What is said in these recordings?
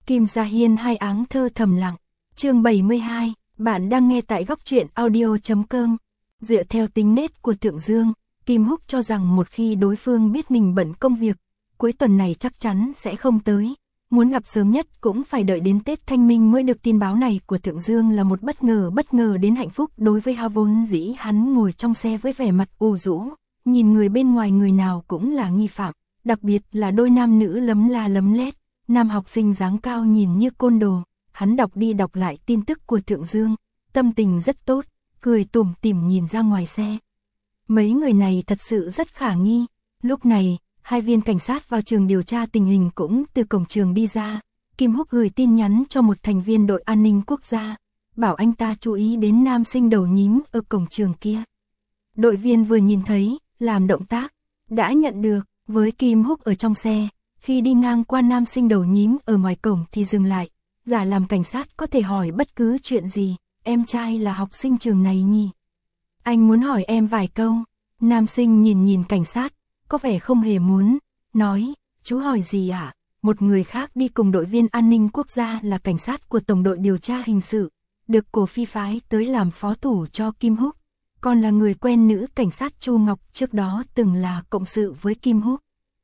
Kim Gia Hiên hai áng thơ thầm lặng. Chương 72, bạn đang nghe tại góc truyện audio.com. Dựa theo tính nết của Thượng Dương, Kim Húc cho rằng một khi đối phương biết mình bận công việc, cuối tuần này chắc chắn sẽ không tới. Muốn gặp sớm nhất cũng phải đợi đến Tết Thanh Minh mới được. Tin báo này của Thượng Dương là một bất ngờ đến hạnh phúc đối với Hà. Vốn dĩ hắn ngồi trong xe với vẻ mặt u rũ, nhìn người bên ngoài người nào cũng là nghi phạm, đặc biệt là đôi nam nữ lấm la lấm lét. Nam học sinh dáng cao nhìn như côn đồ, hắn đọc đi đọc lại tin tức của Thượng Dương, tâm tình rất tốt, cười tủm tỉm nhìn ra ngoài xe. Mấy người này thật sự rất khả nghi. Lúc này, hai viên cảnh sát vào trường điều tra tình hình cũng từ cổng trường đi ra. Kim Húc gửi tin nhắn cho một thành viên đội an ninh quốc gia, bảo anh ta chú ý đến nam sinh đầu nhím ở cổng trường kia. Đội viên vừa nhìn thấy, làm động tác, đã nhận được. Với Kim Húc ở trong xe, khi đi ngang qua nam sinh đầu nhím ở ngoài cổng thì dừng lại, giả làm cảnh sát có thể hỏi bất cứ chuyện gì. Em trai là học sinh trường này nhỉ? Anh muốn hỏi em vài câu. Nam sinh nhìn cảnh sát, có vẻ không hề muốn, nói, chú hỏi gì ạ? Một người khác đi cùng đội viên an ninh quốc gia là cảnh sát của Tổng đội điều tra hình sự, được Cổ Phi phái tới làm phó thủ cho Kim Húc, còn là người quen nữ cảnh sát Chu Ngọc trước đó từng là cộng sự với Kim Húc.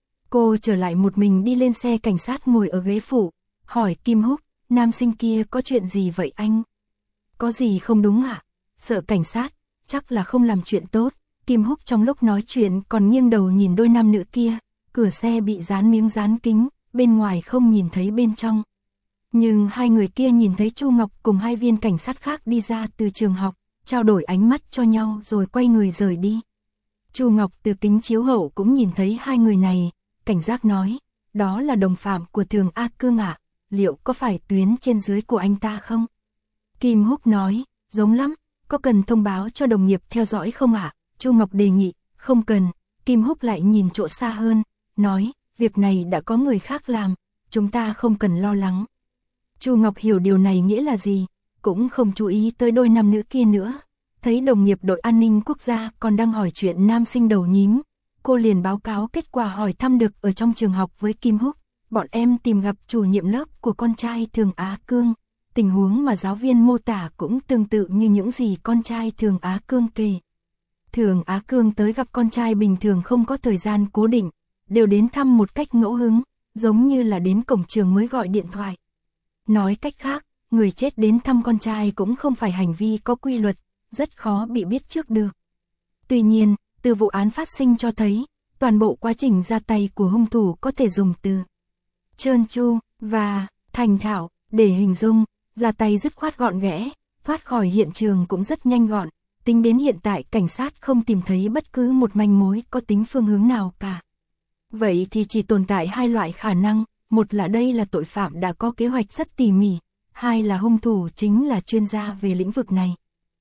Cô trở lại một mình đi lên xe cảnh sát ngồi ở ghế phụ, hỏi Kim Húc, nam sinh kia có chuyện gì vậy anh? Có gì không đúng ạ? Sợ cảnh sát, chắc là không làm chuyện tốt. Kim Húc trong lúc nói chuyện còn nghiêng đầu nhìn đôi nam nữ kia, cửa xe bị dán miếng dán kính, bên ngoài không nhìn thấy bên trong. Nhưng hai người kia nhìn thấy Chu Ngọc cùng hai viên cảnh sát khác đi ra từ trường học, trao đổi ánh mắt cho nhau rồi quay người rời đi. Chu Ngọc từ kính chiếu hậu cũng nhìn thấy hai người này, cảnh giác nói, đó là đồng phạm của Thường A Cương ạ, liệu có phải tuyến trên dưới của anh ta không? Kim Húc nói, giống lắm, có cần thông báo cho đồng nghiệp theo dõi không ạ? Chu Ngọc đề nghị, không cần. Kim Húc lại nhìn chỗ xa hơn, nói, việc này đã có người khác làm, chúng ta không cần lo lắng. Chu Ngọc hiểu điều này nghĩa là gì, cũng không chú ý tới đôi nam nữ kia nữa. Thấy đồng nghiệp đội an ninh quốc gia còn đang hỏi chuyện nam sinh đầu nhím, cô liền báo cáo kết quả hỏi thăm được ở trong trường học với Kim Húc. Bọn em tìm gặp chủ nhiệm lớp của con trai Thường Á Cương. Tình huống mà giáo viên mô tả cũng tương tự như những gì con trai Thường Á Cương kể. Thường Á Cương tới gặp con trai bình thường không có thời gian cố định, đều đến thăm một cách ngẫu hứng, giống như là đến cổng trường mới gọi điện thoại. Nói cách khác, người chết đến thăm con trai cũng không phải hành vi có quy luật, rất khó bị biết trước được. Tuy nhiên, từ vụ án phát sinh cho thấy, toàn bộ quá trình ra tay của hung thủ có thể dùng từ trơn tru và thành thạo để hình dung, ra tay dứt khoát gọn ghẽ, thoát khỏi hiện trường cũng rất nhanh gọn. Tính đến hiện tại cảnh sát không tìm thấy bất cứ một manh mối có tính phương hướng nào cả. Vậy thì chỉ tồn tại hai loại khả năng, một là đây là tội phạm đã có kế hoạch rất tỉ mỉ, hai là hung thủ chính là chuyên gia về lĩnh vực này.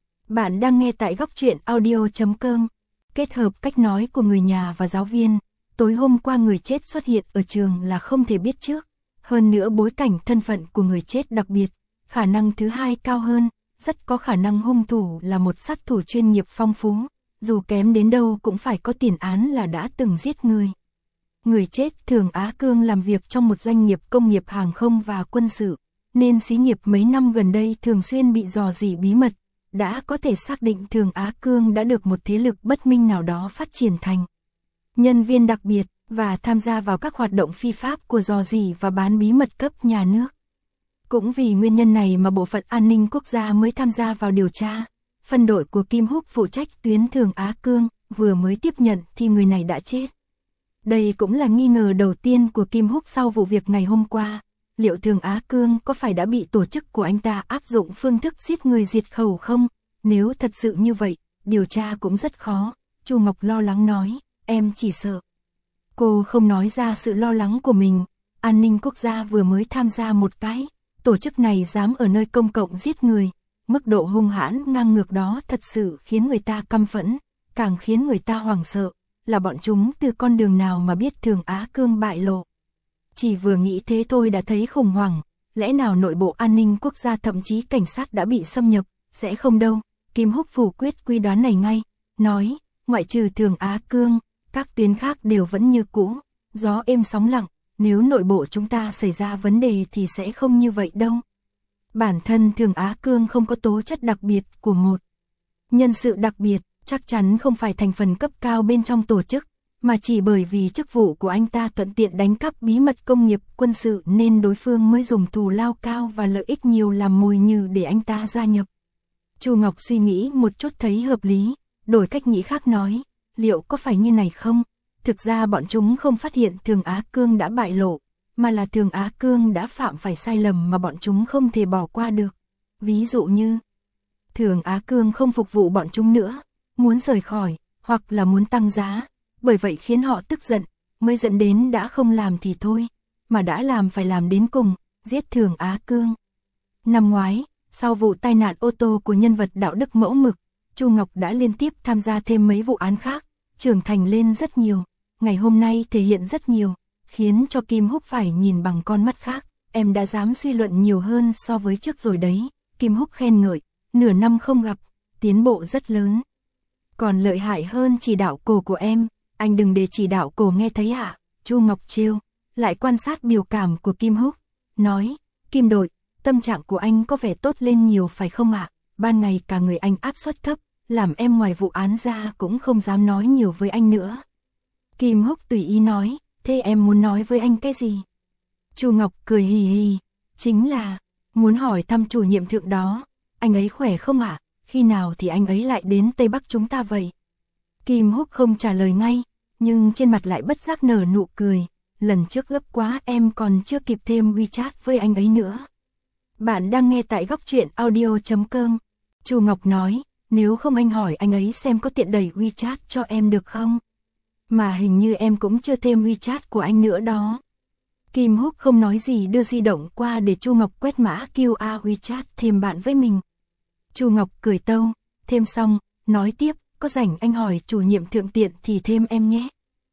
Bạn đang nghe tại góc truyện audio.com. Kết hợp cách nói của người nhà và giáo viên, tối hôm qua người chết xuất hiện ở trường là không thể biết trước. Hơn nữa bối cảnh thân phận của người chết đặc biệt, khả năng thứ hai cao hơn. Rất có khả năng hung thủ là một sát thủ chuyên nghiệp phong phú, dù kém đến đâu cũng phải có tiền án là đã từng giết người. Người chết Thường Á Cương làm việc trong một doanh nghiệp công nghiệp hàng không và quân sự, nên xí nghiệp mấy năm gần đây thường xuyên bị rò rỉ bí mật, đã có thể xác định Thường Á Cương đã được một thế lực bất minh nào đó phát triển thành nhân viên đặc biệt và tham gia vào các hoạt động phi pháp của rò rỉ và bán bí mật cấp nhà nước. Cũng vì nguyên nhân này mà Bộ phận An ninh Quốc gia mới tham gia vào điều tra. Phân đội của Kim Húc phụ trách tuyến Thường Á Cương, vừa mới tiếp nhận thì người này đã chết. Đây cũng là nghi ngờ đầu tiên của Kim Húc sau vụ việc ngày hôm qua. Liệu Thường Á Cương có phải đã bị tổ chức của anh ta áp dụng phương thức giết người diệt khẩu không? Nếu thật sự như vậy, điều tra cũng rất khó. Chu Ngọc lo lắng nói, em chỉ sợ. Cô không nói ra sự lo lắng của mình. An ninh Quốc gia vừa mới tham gia một cái. Tổ chức này dám ở nơi công cộng giết người, mức độ hung hãn ngang ngược đó thật sự khiến người ta căm phẫn, càng khiến người ta hoảng sợ, là bọn chúng từ con đường nào mà biết Thường Á Cương bại lộ. Chỉ vừa nghĩ thế thôi đã thấy khủng hoảng, lẽ nào nội bộ an ninh quốc gia thậm chí cảnh sát đã bị xâm nhập, sẽ không đâu. Kim Húc phủ quyết quy đoán này ngay, nói, ngoại trừ Thường Á Cương, các tuyến khác đều vẫn như cũ, gió êm sóng lặng, nếu nội bộ chúng ta xảy ra vấn đề thì sẽ không như vậy đâu. Bản thân Thường Á Cương không có tố chất đặc biệt của một nhân sự đặc biệt, chắc chắn không phải thành phần cấp cao bên trong tổ chức, mà chỉ bởi vì chức vụ của anh ta thuận tiện đánh cắp bí mật công nghiệp quân sự nên đối phương mới dùng thù lao cao và lợi ích nhiều làm mồi nhử để anh ta gia nhập. Chu Ngọc suy nghĩ một chút thấy hợp lý, đổi cách nghĩ khác nói, liệu có phải như này không? Thực ra bọn chúng không phát hiện Thường Á Cương đã bại lộ, mà là Thường Á Cương đã phạm phải sai lầm mà bọn chúng không thể bỏ qua được. Ví dụ như, Thường Á Cương không phục vụ bọn chúng nữa, muốn rời khỏi, hoặc là muốn tăng giá, bởi vậy khiến họ tức giận, mới dẫn đến đã không làm thì thôi, mà đã làm phải làm đến cùng, giết Thường Á Cương. Năm ngoái, sau vụ tai nạn ô tô của nhân vật đạo đức mẫu mực, Chu Ngọc đã liên tiếp tham gia thêm mấy vụ án khác, trưởng thành lên rất nhiều, ngày hôm nay thể hiện rất nhiều, khiến cho Kim Húc phải nhìn bằng con mắt khác, em đã dám suy luận nhiều hơn so với trước rồi đấy, Kim Húc khen ngợi, nửa năm không gặp, tiến bộ rất lớn. Còn lợi hại hơn chỉ đạo cổ của em, anh đừng để chỉ đạo cổ nghe thấy ạ. Chu Ngọc trêu, lại quan sát biểu cảm của Kim Húc, nói, Kim đội, tâm trạng của anh có vẻ tốt lên nhiều phải không ạ? Ban ngày cả người anh áp suất thấp, làm em ngoài vụ án ra cũng không dám nói nhiều với anh nữa. Kim Húc tùy ý nói, thế em muốn nói với anh cái gì? Chu Ngọc cười hì hì, chính là, muốn hỏi thăm chủ nhiệm thượng đó, anh ấy khỏe không ạ? Khi nào thì anh ấy lại đến Tây Bắc chúng ta vậy? Kim Húc không trả lời ngay, nhưng trên mặt lại bất giác nở nụ cười, lần trước gấp quá em còn chưa kịp thêm WeChat với anh ấy nữa. Bạn đang nghe tại góc truyện audio.com. Chu Ngọc nói, nếu không anh hỏi anh ấy xem có tiện đẩy WeChat cho em được không? Mà hình như em cũng chưa thêm WeChat của anh nữa đó. Kim Húc không nói gì đưa di động qua để Chu Ngọc quét mã QR WeChat thêm bạn với mình. Chu Ngọc cười tâu, thêm xong, nói tiếp, có rảnh anh hỏi chủ nhiệm thượng tiện thì thêm em nhé.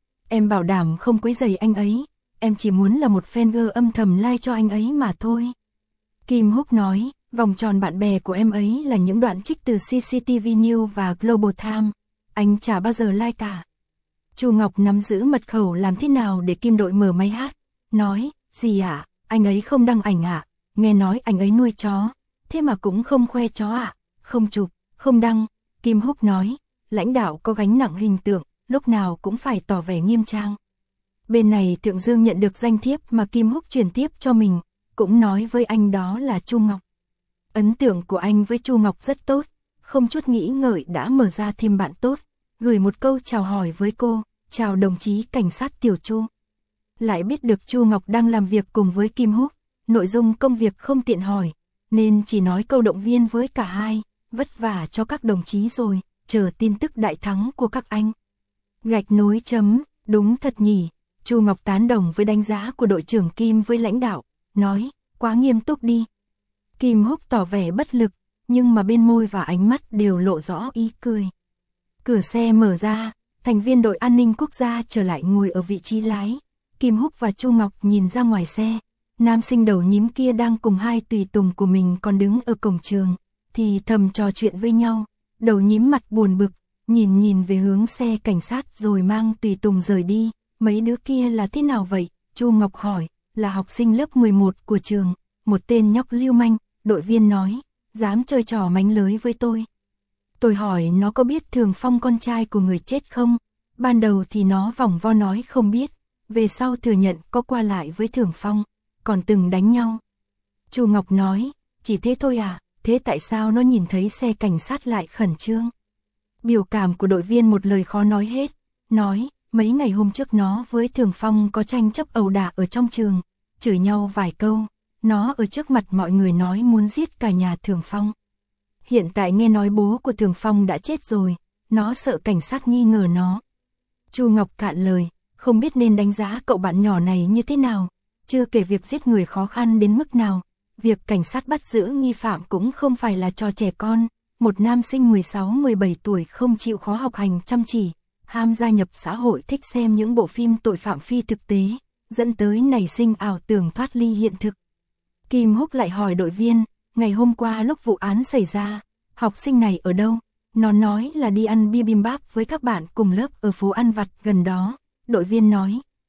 Em bảo đảm không quấy rầy anh ấy, em chỉ muốn là một fan girl âm thầm like cho anh ấy mà thôi. Kim Húc nói, vòng tròn bạn bè của em ấy là những đoạn trích từ CCTV News và Global Times, anh chả bao giờ like cả. Chu Ngọc nắm giữ mật khẩu làm thế nào để Kim đội mở máy hát, nói, gì ạ, anh ấy không đăng ảnh ạ, nghe nói anh ấy nuôi chó, thế mà cũng không khoe chó ạ, không chụp, không đăng. Kim Húc nói, lãnh đạo có gánh nặng hình tượng, lúc nào cũng phải tỏ vẻ nghiêm trang. Bên này Thượng Dương nhận được danh thiếp mà Kim Húc chuyển tiếp cho mình, cũng nói với anh đó là Chu Ngọc. Ấn tượng của anh với Chu Ngọc rất tốt, không chút nghĩ ngợi đã mở ra thêm bạn tốt, gửi một câu chào hỏi với cô, chào đồng chí cảnh sát Tiểu Chu. Lại biết được Chu Ngọc đang làm việc cùng với Kim Húc, nội dung công việc không tiện hỏi, nên chỉ nói câu động viên với cả hai, vất vả cho các đồng chí rồi, chờ tin tức đại thắng của các anh. Gạch nối chấm, đúng thật nhỉ, Chu Ngọc tán đồng với đánh giá của đội trưởng Kim với lãnh đạo, nói, quá nghiêm túc đi. Kim Húc tỏ vẻ bất lực, nhưng mà bên môi và ánh mắt đều lộ rõ ý cười. Cửa xe mở ra, thành viên đội an ninh quốc gia trở lại ngồi ở vị trí lái. Kim Húc và Chu Ngọc nhìn ra ngoài xe, nam sinh đầu nhím kia đang cùng hai tùy tùng của mình còn đứng ở cổng trường, thì thầm trò chuyện với nhau. Đầu nhím mặt buồn bực, nhìn về hướng xe cảnh sát rồi mang tùy tùng rời đi. Mấy đứa kia là thế nào vậy? Chu Ngọc hỏi, là học sinh lớp 11 của trường, một tên nhóc lưu manh. Đội viên nói, dám chơi trò mánh lới với tôi. Tôi hỏi nó có biết Thường Phong con trai của người chết không? Ban đầu thì nó vòng vo nói không biết, về sau thừa nhận có qua lại với Thường Phong, còn từng đánh nhau. Chu Ngọc nói, chỉ thế thôi à, thế tại sao nó nhìn thấy xe cảnh sát lại khẩn trương? Biểu cảm của đội viên một lời khó nói hết, nói, mấy ngày hôm trước nó với Thường Phong có tranh chấp ẩu đả ở trong trường, chửi nhau vài câu, nó ở trước mặt mọi người nói muốn giết cả nhà Thường Phong. Hiện tại nghe nói bố của Thường Phong đã chết rồi, nó sợ cảnh sát nghi ngờ nó. Chu Ngọc cạn lời, không biết nên đánh giá cậu bạn nhỏ này như thế nào, chưa kể việc giết người khó khăn đến mức nào. Việc cảnh sát bắt giữ nghi phạm cũng không phải là trò trẻ con, một nam sinh 16-17 tuổi không chịu khó học hành chăm chỉ, ham gia nhập xã hội thích xem những bộ phim tội phạm phi thực tế, dẫn tới nảy sinh ảo tưởng thoát ly hiện thực. Kim Húc lại hỏi đội viên, ngày hôm qua lúc vụ án xảy ra, học sinh này ở đâu? Nó nói là đi ăn bibimbap với các bạn cùng lớp ở phố ăn vặt gần đó. Đội viên nói,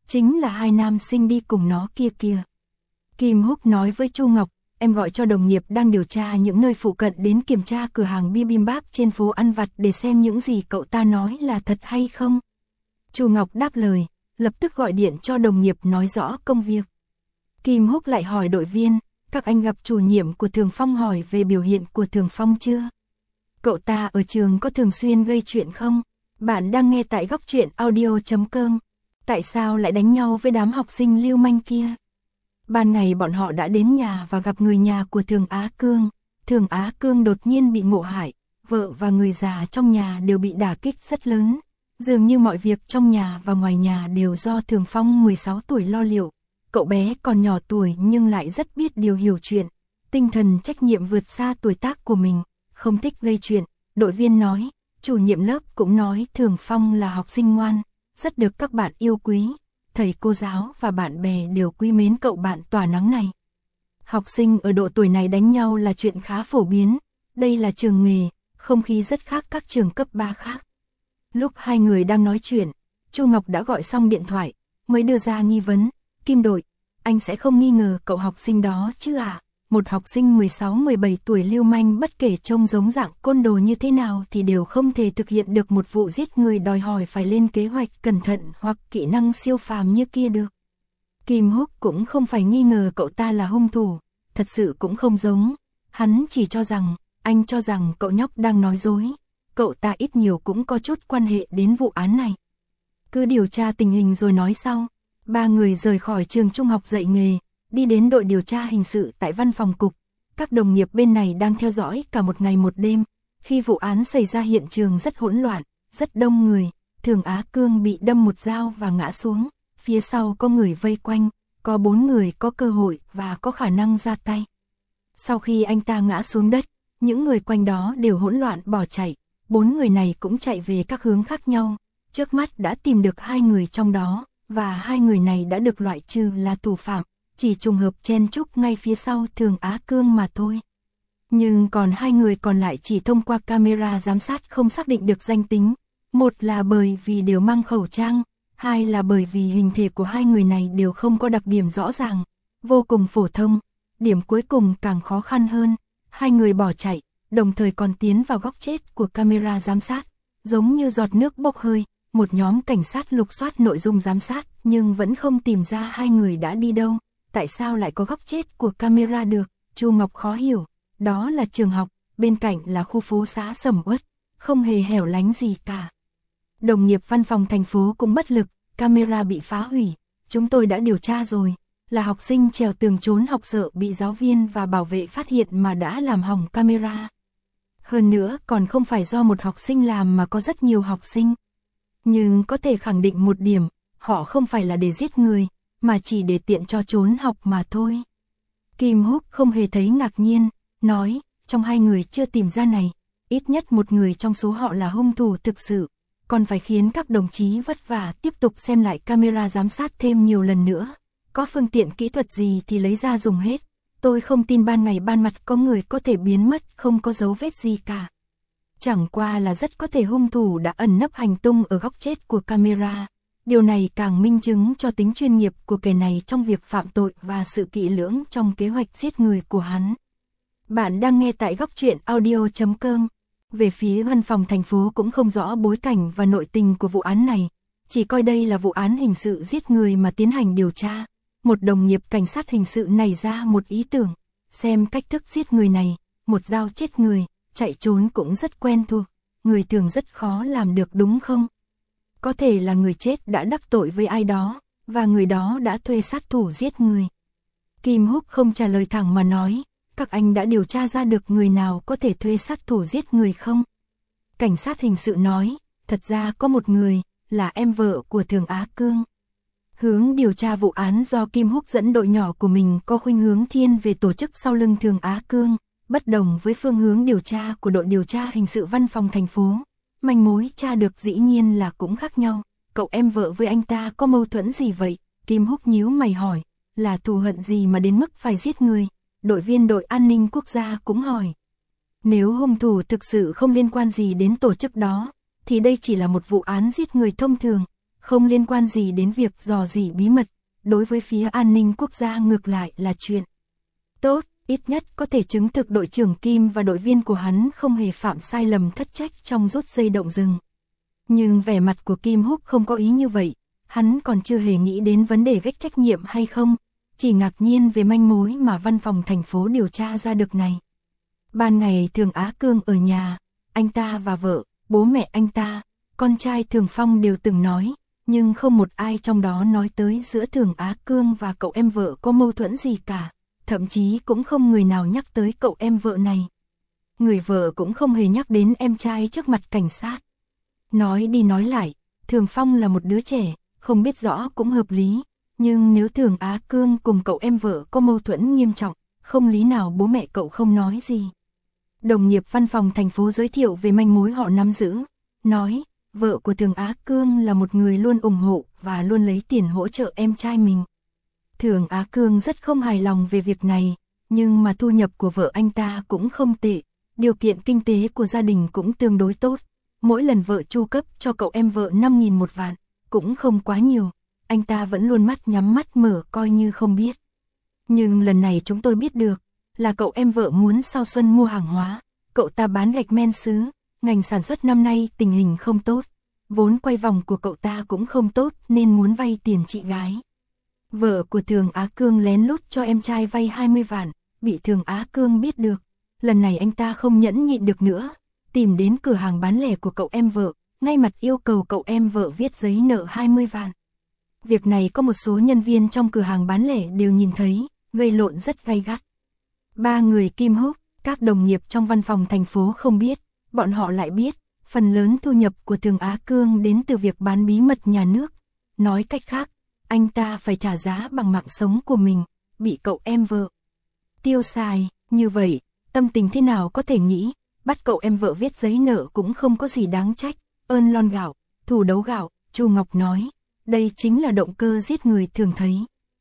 chính là hai nam sinh đi cùng nó kia kìa. Kim Húc nói với Chu Ngọc, em gọi cho đồng nghiệp đang điều tra những nơi phụ cận đến kiểm tra cửa hàng bibimbap trên phố ăn vặt để xem những gì cậu ta nói là thật hay không. Chu Ngọc đáp lời, lập tức gọi điện cho đồng nghiệp nói rõ công việc. Kim Húc lại hỏi đội viên, các anh gặp chủ nhiệm của Thường Phong hỏi về biểu hiện của Thường Phong chưa? Cậu ta ở trường có thường xuyên gây chuyện không? Bạn đang nghe tại góc truyện audio.com. Tại sao lại đánh nhau với đám học sinh lưu manh kia? Ban ngày bọn họ đã đến nhà và gặp người nhà của Thường Á Cương. Thường Á Cương đột nhiên bị ngộ hại, vợ và người già trong nhà đều bị đả kích rất lớn. Dường như mọi việc trong nhà và ngoài nhà đều do Thường Phong 16 tuổi lo liệu. Cậu bé còn nhỏ tuổi nhưng lại rất biết điều hiểu chuyện. Tinh thần trách nhiệm vượt xa tuổi tác của mình, không thích gây chuyện. Đội viên nói, chủ nhiệm lớp cũng nói Thường Phong là học sinh ngoan, rất được các bạn yêu quý. Thầy cô giáo và bạn bè đều quý mến cậu bạn tỏa nắng này. Học sinh ở độ tuổi này đánh nhau là chuyện khá phổ biến. Đây là trường nghề, không khí rất khác các trường cấp 3 khác. Lúc hai người đang nói chuyện, Chu Ngọc đã gọi xong điện thoại, mới đưa ra nghi vấn. Kim đội, anh sẽ không nghi ngờ cậu học sinh đó chứ à? Một học sinh 16-17 tuổi lưu manh bất kể trông giống dạng côn đồ như thế nào thì đều không thể thực hiện được một vụ giết người, đòi hỏi phải lên kế hoạch cẩn thận hoặc kỹ năng siêu phàm như kia được. Kim Húc cũng không phải nghi ngờ cậu ta là hung thủ, thật sự cũng không giống. Hắn chỉ cho rằng, anh cho rằng cậu nhóc đang nói dối. Cậu ta ít nhiều cũng có chút quan hệ đến vụ án này. Cứ điều tra tình hình rồi nói sau. Ba người rời khỏi trường trung học dạy nghề, đi đến đội điều tra hình sự tại văn phòng cục. Các đồng nghiệp bên này đang theo dõi cả một ngày một đêm. Khi vụ án xảy ra hiện trường rất hỗn loạn, rất đông người. Thường Á Cương bị đâm một dao và ngã xuống. Phía sau có người vây quanh, có 4 người có cơ hội và có khả năng ra tay. Sau khi anh ta ngã xuống đất, những người quanh đó đều hỗn loạn bỏ chạy. 4 người này cũng chạy về các hướng khác nhau. Trước mắt đã tìm được 2 người trong đó, và 2 người này đã được loại trừ là thủ phạm, chỉ trùng hợp chen chúc ngay phía sau Thường Á Cương mà thôi. Nhưng còn 2 người còn lại chỉ thông qua camera giám sát không xác định được danh tính. Một là bởi vì đều mang khẩu trang, hai là bởi vì hình thể của 2 người này đều không có đặc điểm rõ ràng, vô cùng phổ thông. Điểm cuối cùng càng khó khăn hơn, 2 người bỏ chạy, đồng thời còn tiến vào góc chết của camera giám sát, giống như giọt nước bốc hơi. Một nhóm cảnh sát lục soát nội dung giám sát nhưng vẫn không tìm ra 2 người đã đi đâu. Tại sao lại có góc chết của camera được? Chu Ngọc khó hiểu. Đó là trường học, bên cạnh là khu phố xã sầm uất, không hề hẻo lánh gì cả. Đồng nghiệp văn phòng thành phố cũng bất lực, camera bị phá hủy. Chúng tôi đã điều tra rồi, là học sinh trèo tường trốn học sợ bị giáo viên và bảo vệ phát hiện mà đã làm hỏng camera. Hơn nữa còn không phải do một học sinh làm mà có rất nhiều học sinh. Nhưng có thể khẳng định một điểm, họ không phải là để giết người, mà chỉ để tiện cho trốn học mà thôi. Kim Húc không hề thấy ngạc nhiên, nói, trong 2 người chưa tìm ra này, ít nhất một người trong số họ là hung thủ thực sự, còn phải khiến các đồng chí vất vả tiếp tục xem lại camera giám sát thêm nhiều lần nữa. Có phương tiện kỹ thuật gì thì lấy ra dùng hết, tôi không tin ban ngày ban mặt có người có thể biến mất không có dấu vết gì cả. Chẳng qua là rất có thể hung thủ đã ẩn nấp hành tung ở góc chết của camera. Điều này càng minh chứng cho tính chuyên nghiệp của kẻ này trong việc phạm tội và sự kỹ lưỡng trong kế hoạch giết người của hắn. Bạn đang nghe tại góc truyện audio.com. Về phía văn phòng thành phố cũng không rõ bối cảnh và nội tình của vụ án này, chỉ coi đây là vụ án hình sự giết người mà tiến hành điều tra. Một đồng nghiệp cảnh sát hình sự nảy ra một ý tưởng, xem cách thức giết người này, một dao chết người, chạy trốn cũng rất quen thuộc, người thường rất khó làm được đúng không? Có thể là người chết đã đắc tội với ai đó, và người đó đã thuê sát thủ giết người. Kim Húc không trả lời thẳng mà nói, các anh đã điều tra ra được người nào có thể thuê sát thủ giết người không? Cảnh sát hình sự nói, thật ra có một người, là em vợ của Thường Á Cương. Hướng điều tra vụ án do Kim Húc dẫn đội nhỏ của mình có khuynh hướng thiên về tổ chức sau lưng Thường Á Cương, bất đồng với phương hướng điều tra của đội điều tra hình sự văn phòng thành phố. Manh mối tra được dĩ nhiên là cũng khác nhau. Cậu em vợ với anh ta có mâu thuẫn gì vậy? Kim Húc nhíu mày hỏi, là thù hận gì mà đến mức phải giết người? Đội viên đội an ninh quốc gia cũng hỏi. Nếu hung thủ thực sự không liên quan gì đến tổ chức đó, thì đây chỉ là một vụ án giết người thông thường, không liên quan gì đến việc dò dỉ bí mật, đối với phía an ninh quốc gia ngược lại là chuyện tốt, ít nhất có thể chứng thực đội trưởng Kim và đội viên của hắn không hề phạm sai lầm thất trách trong rút dây động rừng. Nhưng vẻ mặt của Kim Húc không có ý như vậy, hắn còn chưa hề nghĩ đến vấn đề gách trách nhiệm hay không, chỉ ngạc nhiên về manh mối mà văn phòng thành phố điều tra ra được này. Ban ngày Thường Á Cương ở nhà, anh ta và vợ, bố mẹ anh ta, con trai Thường Phong đều từng nói, nhưng không một ai trong đó nói tới giữa Thường Á Cương và cậu em vợ có mâu thuẫn gì cả, thậm chí cũng không người nào nhắc tới cậu em vợ này. Người vợ cũng không hề nhắc đến em trai trước mặt cảnh sát. Nói đi nói lại, Thường Phong là một đứa trẻ, không biết rõ cũng hợp lý, nhưng nếu Thường Á Cương cùng cậu em vợ có mâu thuẫn nghiêm trọng, không lý nào bố mẹ cậu không nói gì. Đồng nghiệp văn phòng thành phố giới thiệu về manh mối họ nắm giữ, nói, vợ của Thường Á Cương là một người luôn ủng hộ và luôn lấy tiền hỗ trợ em trai mình. Thường Á Cương rất không hài lòng về việc này, nhưng mà thu nhập của vợ anh ta cũng không tệ, điều kiện kinh tế của gia đình cũng tương đối tốt. Mỗi lần vợ chu cấp cho cậu em vợ 5.000 một vạn, cũng không quá nhiều, anh ta vẫn luôn mắt nhắm mắt mở coi như không biết. Nhưng lần này chúng tôi biết được, là cậu em vợ muốn sau xuân mua hàng hóa, cậu ta bán gạch men sứ, ngành sản xuất năm nay tình hình không tốt, vốn quay vòng của cậu ta cũng không tốt nên muốn vay tiền chị gái. Vợ của Thường Á Cương lén lút cho em trai vay 20 vạn, bị Thường Á Cương biết được, lần này anh ta không nhẫn nhịn được nữa, tìm đến cửa hàng bán lẻ của cậu em vợ, ngay mặt yêu cầu cậu em vợ viết giấy nợ 20 vạn. Việc này có một số nhân viên trong cửa hàng bán lẻ đều nhìn thấy, gây lộn rất gay gắt. Ba người Kim Húc, các đồng nghiệp trong văn phòng thành phố không biết, bọn họ lại biết, phần lớn thu nhập của Thường Á Cương đến từ việc bán bí mật nhà nước. Nói cách khác, anh ta phải trả giá bằng mạng sống của mình, bị cậu em vợ tiêu xài, như vậy, tâm tình thế nào có thể nghĩ, bắt cậu em vợ viết giấy nợ cũng không có gì đáng trách, ơn lon gạo, thù đấu gạo, Chu Ngọc nói, đây chính là động cơ giết người thường thấy.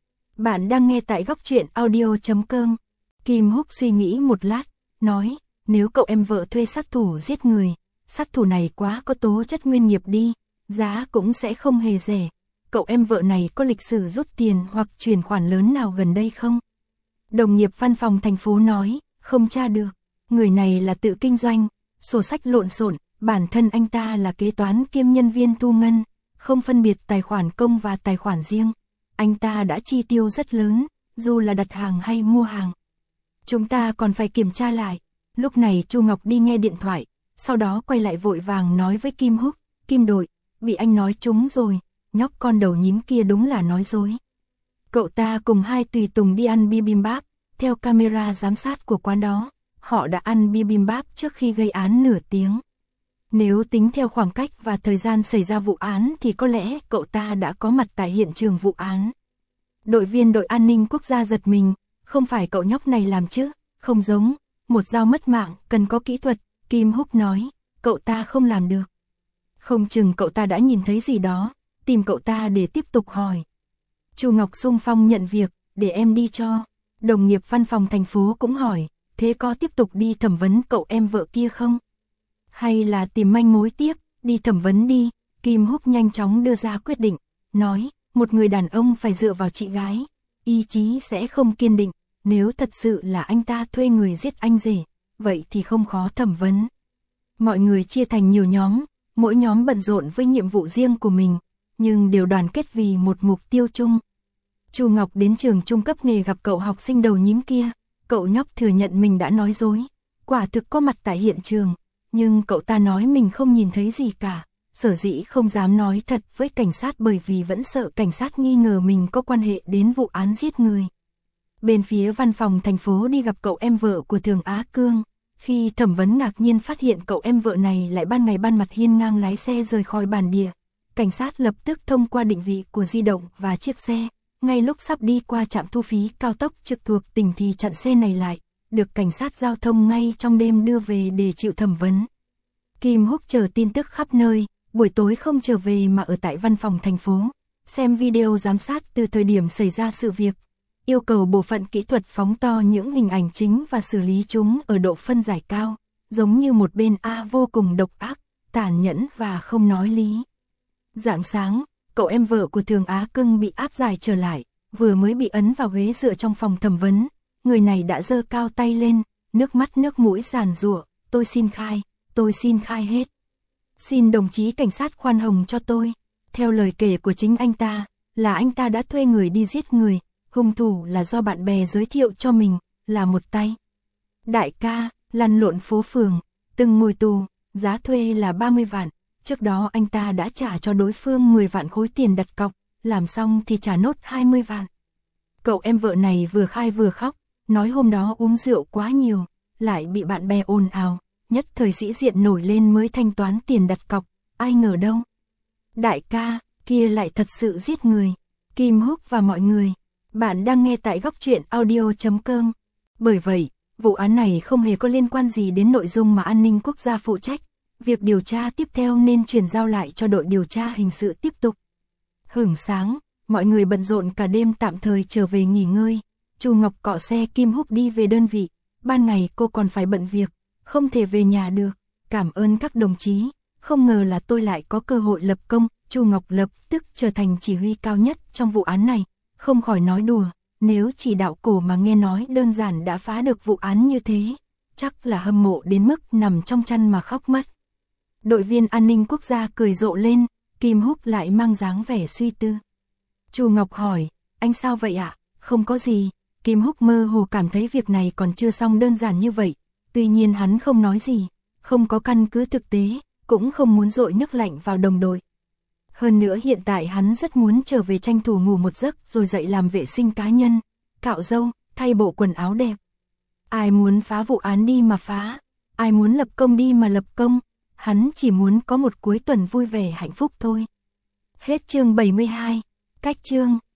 Bạn đang nghe tại góc truyện audio.com. Kim Húc suy nghĩ một lát, nói, nếu cậu em vợ thuê sát thủ giết người, sát thủ này quá có tố chất nguyên nghiệp đi, giá cũng sẽ không hề rẻ. Cậu em vợ này có lịch sử rút tiền hoặc chuyển khoản lớn nào gần đây không? Đồng nghiệp văn phòng thành phố nói, không tra được. Người này là tự kinh doanh, sổ sách lộn xộn, bản thân anh ta là kế toán kiêm nhân viên thu ngân, không phân biệt tài khoản công và tài khoản riêng. Anh ta đã chi tiêu rất lớn, dù là đặt hàng hay mua hàng. Chúng ta còn phải kiểm tra lại. Lúc này Chu Ngọc đi nghe điện thoại, sau đó quay lại vội vàng nói với Kim Húc, Kim đội, bị anh nói trúng rồi, nhóc con đầu nhím kia đúng là nói dối. Cậu ta cùng hai tùy tùng đi ăn bibimbap, theo camera giám sát của quán đó, họ đã ăn bibimbap trước khi gây án nửa tiếng. Nếu tính theo khoảng cách và thời gian xảy ra vụ án thì có lẽ cậu ta đã có mặt tại hiện trường vụ án. Đội viên đội an ninh quốc gia giật mình, không phải cậu nhóc này làm chứ, không giống, một dao mất mạng cần có kỹ thuật, Kim Húc nói, cậu ta không làm được. Không chừng cậu ta đã nhìn thấy gì đó, tìm cậu ta để tiếp tục hỏi. Chu Ngọc xung phong nhận việc, để em đi cho. Đồng nghiệp văn phòng thành phố cũng hỏi, thế có tiếp tục đi thẩm vấn cậu em vợ kia không? Hay là tìm manh mối tiếp, đi thẩm vấn đi. Kim Húc nhanh chóng đưa ra quyết định, nói, một người đàn ông phải dựa vào chị gái, ý chí sẽ không kiên định, nếu thật sự là anh ta thuê người giết anh rể, vậy thì không khó thẩm vấn. Mọi người chia thành nhiều nhóm, mỗi nhóm bận rộn với nhiệm vụ riêng của mình, nhưng đều đoàn kết vì một mục tiêu chung. Chu Ngọc đến trường trung cấp nghề gặp cậu học sinh đầu nhím kia, cậu nhóc thừa nhận mình đã nói dối, quả thực có mặt tại hiện trường, nhưng cậu ta nói mình không nhìn thấy gì cả, sở dĩ không dám nói thật với cảnh sát bởi vì vẫn sợ cảnh sát nghi ngờ mình có quan hệ đến vụ án giết người. Bên phía văn phòng thành phố đi gặp cậu em vợ của Thường Á Cương, khi thẩm vấn ngạc nhiên phát hiện cậu em vợ này lại ban ngày ban mặt hiên ngang lái xe rời khỏi bản địa. Cảnh sát lập tức thông qua định vị của di động và chiếc xe, ngay lúc sắp đi qua trạm thu phí cao tốc trực thuộc tỉnh thì chặn xe này lại, được cảnh sát giao thông ngay trong đêm đưa về để chịu thẩm vấn. Kim Húc chờ tin tức khắp nơi, buổi tối không trở về mà ở tại văn phòng thành phố, xem video giám sát từ thời điểm xảy ra sự việc, yêu cầu bộ phận kỹ thuật phóng to những hình ảnh chính và xử lý chúng ở độ phân giải cao, giống như một bên A vô cùng độc ác, tàn nhẫn và không nói lý. Rạng sáng, cậu em vợ của Thường Á Cưng bị áp giải trở lại, vừa mới bị ấn vào ghế dựa trong phòng thẩm vấn, người này đã giơ cao tay lên, nước mắt nước mũi giàn giụa, tôi xin khai hết. Xin đồng chí cảnh sát khoan hồng cho tôi. Theo lời kể của chính anh ta, là anh ta đã thuê người đi giết người, hung thủ là do bạn bè giới thiệu cho mình, là một tay. Đại ca, lăn lộn phố phường, từng ngồi tù, giá thuê là 30 vạn, trước đó anh ta đã trả cho đối phương 10 vạn khối tiền đặt cọc, làm xong thì trả nốt 20 vạn. Cậu em vợ này vừa khai vừa khóc, nói hôm đó uống rượu quá nhiều, lại bị bạn bè ồn ào, nhất thời sĩ diện nổi lên mới thanh toán tiền đặt cọc, ai ngờ đâu. Đại ca, kia lại thật sự giết người. Kim Húc và mọi người, bạn đang nghe tại Góc Truyện Audio.com. Bởi vậy, vụ án này không hề có liên quan gì đến nội dung mà an ninh quốc gia phụ trách. Việc điều tra tiếp theo nên chuyển giao lại cho đội điều tra hình sự tiếp tục. Hửng sáng, mọi người bận rộn cả đêm tạm thời trở về nghỉ ngơi. Chu Ngọc cọ xe Kim Húc đi về đơn vị. Ban ngày cô còn phải bận việc, không thể về nhà được. Cảm ơn các đồng chí, không ngờ là tôi lại có cơ hội lập công. Chu Ngọc lập tức trở thành chỉ huy cao nhất trong vụ án này, không khỏi nói đùa, nếu chỉ đạo cổ mà nghe nói đơn giản đã phá được vụ án như thế, chắc là hâm mộ đến mức nằm trong chăn mà khóc mất. Đội viên an ninh quốc gia cười rộ lên, Kim Húc lại mang dáng vẻ suy tư. Chu Ngọc hỏi, anh sao vậy ạ? Không có gì. Kim Húc mơ hồ cảm thấy việc này còn chưa xong đơn giản như vậy, tuy nhiên hắn không nói gì, không có căn cứ thực tế, cũng không muốn dội nước lạnh vào đồng đội. Hơn nữa hiện tại hắn rất muốn trở về tranh thủ ngủ một giấc rồi dậy làm vệ sinh cá nhân, cạo râu, thay bộ quần áo đẹp. Ai muốn phá vụ án đi mà phá, ai muốn lập công đi mà lập công, hắn chỉ muốn có một cuối tuần vui vẻ hạnh phúc thôi. Hết chương 72, cách chương.